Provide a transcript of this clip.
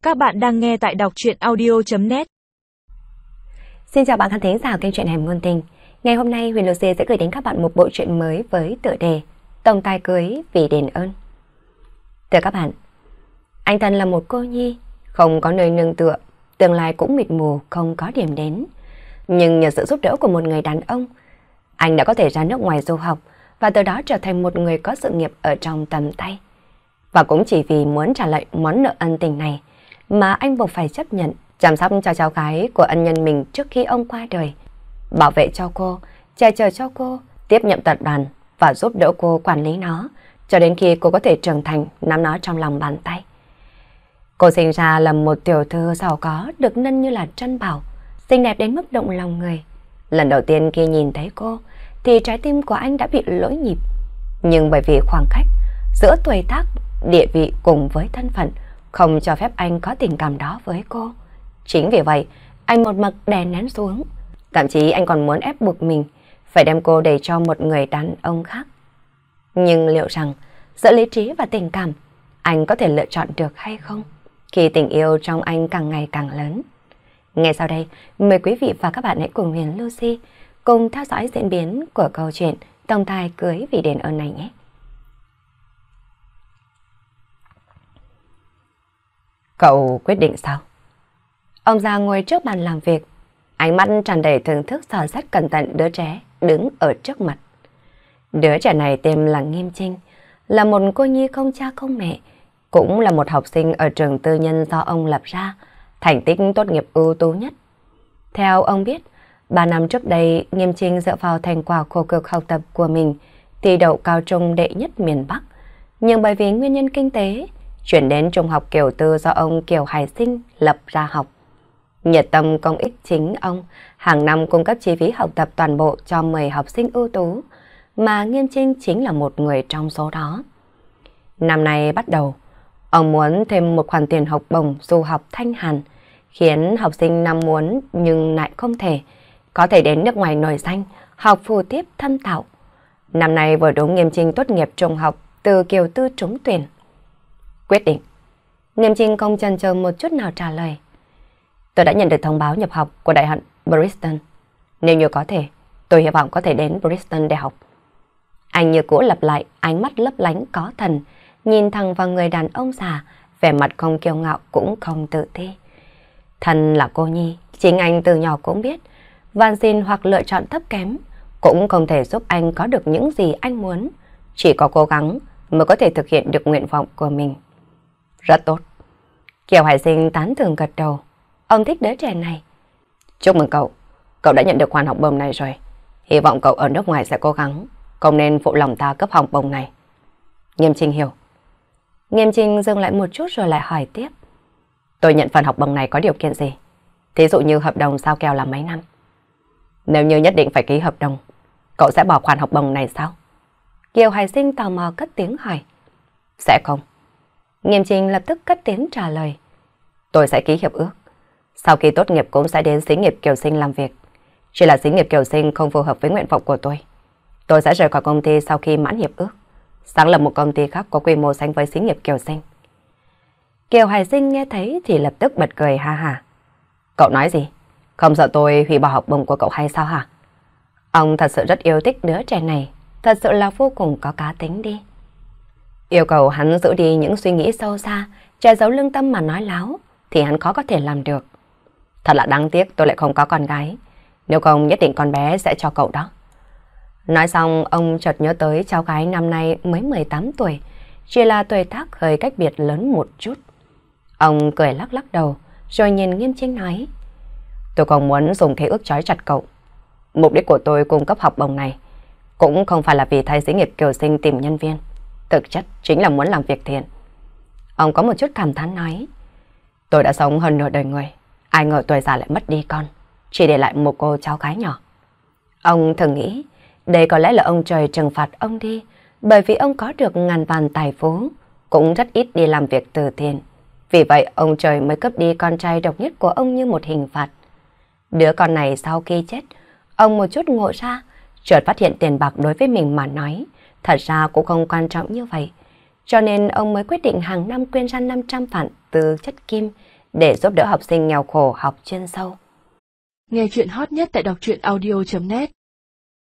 Các bạn đang nghe tại đọc truyện audio.net. Xin chào bạn khán thính giả kênh truyện Hẻm Ngôn Tình. Ngày hôm nay Huyền Lucy sẽ gửi đến các bạn một bộ truyện mới với tựa đề Tông tai cưới vì đền ơn. Thưa các bạn, anh thân là một cô nhi, không có nơi nương tựa, tương lai cũng mịt mù, không có điểm đến. Nhưng nhờ sự giúp đỡ của một người đàn ông, anh đã có thể ra nước ngoài du học và từ đó trở thành một người có sự nghiệp ở trong tầm tay. Và cũng chỉ vì muốn trả lại món nợ ân tình này mà anh buộc phải chấp nhận chăm sóc cho cháu gái của ân nhân mình trước khi ông qua đời, bảo vệ cho cô, che chở cho cô, tiếp nhận tập đoàn và giúp đỡ cô quản lý nó cho đến khi cô có thể trưởng thành, nắm nó trong lòng bàn tay. Cô sinh ra là một tiểu thư giàu có, được nâng như là trân bảo, xinh đẹp đến mức động lòng người. Lần đầu tiên khi nhìn thấy cô thì trái tim của anh đã bị lỗi nhịp, nhưng bởi vì khoảng cách giữa tuổi tác, địa vị cùng với thân phận không cho phép anh có tình cảm đó với cô. Chính vì vậy, anh một mực đè nén xuống. Thậm chí anh còn muốn ép buộc mình phải đem cô để cho một người đàn ông khác. Nhưng liệu rằng giữa lý trí và tình cảm, anh có thể lựa chọn được hay không khi tình yêu trong anh càng ngày càng lớn? Ngay sau đây, mời quý vị và các bạn hãy cùng Huyền Lucy cùng theo dõi diễn biến của câu chuyện Tông tai cưới vì đền ơn này nhé. Cậu quyết định sao? Ông già ngồi trước bàn làm việc, ánh mắt tràn đầy thưởng thức dò xét cẩn thận đứa trẻ đứng ở trước mặt. Đứa trẻ này tên là Nghiêm Trinh, là một cô nhi không cha không mẹ, cũng là một học sinh ở trường tư nhân do ông lập ra, thành tích tốt nghiệp ưu tú nhất. Theo ông biết, 3 năm trước đây, Nghiêm Trinh dựa vào thành quả khổ cực học tập của mình thi đậu cao trung đệ nhất miền Bắc, nhưng bởi vì nguyên nhân kinh tế, chuyển đến trung học Kiều Tư do ông Kiều Hải Sinh lập ra học. Nhiệt tâm công ích chính ông, hàng năm cung cấp chi phí học tập toàn bộ cho 10 học sinh ưu tú, mà Nghiêm Trinh chính là một người trong số đó. Năm nay bắt đầu, ông muốn thêm một khoản tiền học bổng du học Thanh Hàn, khiến học sinh năm muốn nhưng lại không thể, có thể đến nước ngoài nổi danh, học phù tiếp thâm tạo. Năm nay vừa đúng Nghiêm Trinh tốt nghiệp trung học từ Kiều Tư trúng tuyển. Quyết định. Nghiêm Trinh không chần chờ một chút nào trả lời. Tôi đã nhận được thông báo nhập học của Đại học Bristol. Nếu như có thể, tôi hy vọng có thể đến Bristol để học. Anh như cũ lặp lại, ánh mắt lấp lánh có thần, nhìn thẳng vào người đàn ông già, vẻ mặt không kiêu ngạo cũng không tự ti. Thân là cô nhi, chính anh từ nhỏ cũng biết, van xin hoặc lựa chọn thấp kém cũng không thể giúp anh có được những gì anh muốn. Chỉ có cố gắng mới có thể thực hiện được nguyện vọng của mình. Rất tốt. Kiều Hải Sinh tán thưởng gật đầu. Ông thích đứa trẻ này. Chúc mừng cậu. Cậu đã nhận được khoản học bổng này rồi. Hy vọng cậu ở nước ngoài sẽ cố gắng, không nên phụ lòng ta cấp học bổng này. Nghiêm Trinh hiểu. Nghiêm Trinh dừng lại một chút rồi lại hỏi tiếp. Tôi nhận phần học bổng này có điều kiện gì? Thí dụ như hợp đồng giao kèo là mấy năm? Nếu như nhất định phải ký hợp đồng, cậu sẽ bỏ khoản học bổng này sao? Kiều Hải Sinh tò mò cất tiếng hỏi. Sẽ không. Nghiêm Trinh lập tức cất tiếng trả lời. Tôi sẽ ký hiệp ước. Sau khi tốt nghiệp cũng sẽ đến xí nghiệp Kiều Sinh làm việc. Chỉ là xí nghiệp Kiều Sinh không phù hợp với nguyện vọng của tôi. Tôi sẽ rời khỏi công ty sau khi mãn hiệp ước, sáng lập một công ty khác có quy mô sánh với xí nghiệp Kiều Sinh. Kiều Hải Sinh nghe thấy thì lập tức bật cười ha hả. Cậu nói gì? Không sợ tôi hủy bỏ học bổng của cậu hay sao hả? Ông thật sự rất yêu thích đứa trẻ này, thật sự là vô cùng có cá tính đi. Yêu cầu hắn giữ đi những suy nghĩ sâu xa, che giấu lương tâm mà nói láo, thì hắn khó có thể làm được. Thật là đáng tiếc tôi lại không có con gái, nếu không nhất định con bé sẽ cho cậu đó. Nói xong, ông chợt nhớ tới cháu gái năm nay mới 18 tuổi, chỉ là tuổi tác hơi cách biệt lớn một chút. Ông cười lắc lắc đầu, rồi nhìn Nghiêm Trinh nói. Tôi không muốn dùng khế ước trói chặt cậu. Mục đích của tôi cung cấp học bổng này cũng không phải là vì thay xí nghiệp Kiều Sinh tìm nhân viên, thực chất chính là muốn làm việc thiện. Ông có một chút cảm thán nói. Tôi đã sống hơn nửa đời người, ai ngờ tuổi già lại mất đi con, chỉ để lại một cô cháu gái nhỏ. Ông thường nghĩ đây có lẽ là ông trời trừng phạt ông đi, bởi vì ông có được ngàn vàng tài phú, cũng rất ít đi làm việc từ thiện. Vì vậy ông trời mới cướp đi con trai độc nhất của ông như một hình phạt. Đứa con này sau khi chết, ông một chút ngộ ra, chợt phát hiện tiền bạc đối với mình mà nói, thật ra cũng không quan trọng như vậy. Cho nên ông mới quyết định hàng năm quyên ra 500 vạn từ chất kim để giúp đỡ học sinh nghèo khổ học chuyên sâu. Nghe chuyện hot nhất tại đọc truyện audio.net